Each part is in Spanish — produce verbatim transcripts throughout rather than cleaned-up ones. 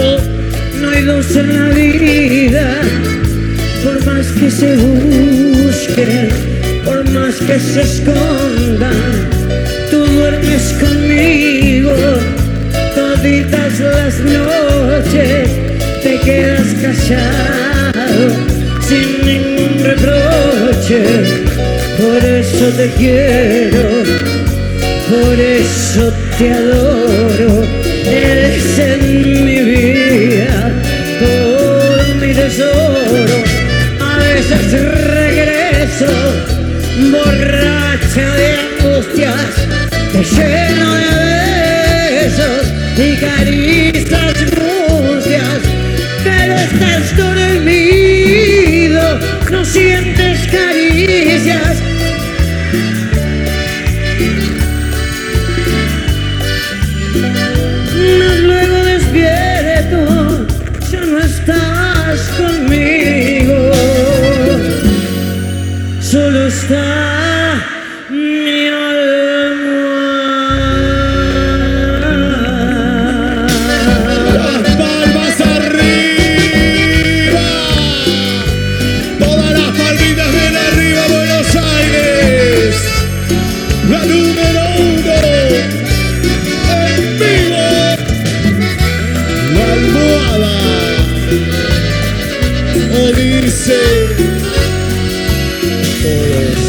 No hay dos en la vida, por más que se busquen, por más que se escondan. Tú duermes conmigo toditas las noches, te quedas callado sin ningún reproche. Por eso te quiero, por eso te adoro. Eres en mi vida todo mi tesoro. A veces regreso borracha de angustias, te lleno de besos y caricias mustias, pero estás dormido, no sientes caricias. Mas luego despierto, ya no estás conmigo, solo está mi almohada. Las palmas arriba, todas las palmitas bien arriba, Buenos Aires, la número uno en vivo, la almohada, o dice todos.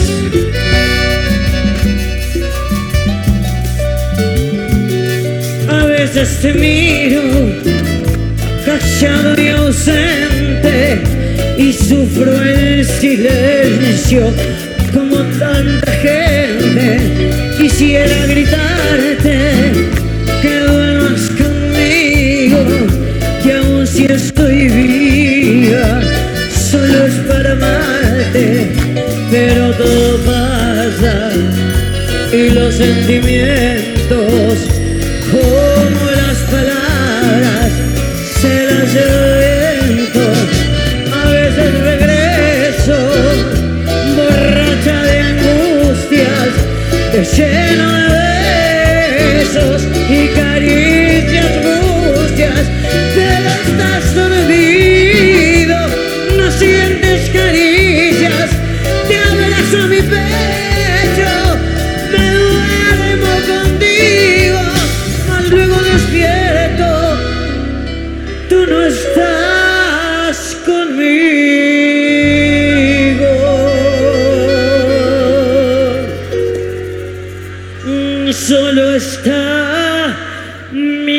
A veces te miro callado y ausente y sufro el silencio como tanta gente. Quisiera gritarte que duermas conmigo, que aún si estoy viva solo es para amarte, pero todo pasa y los sentimientos como las palabras se las lleva el viento. A veces regreso borracha de angustias, te lleno de besos y caricias mustias, pero estás dormido, no sientes caricias. Te abrazo a mi pecho, me duermo contigo, mas luego despierto, tú no estás conmigo. Solo está mi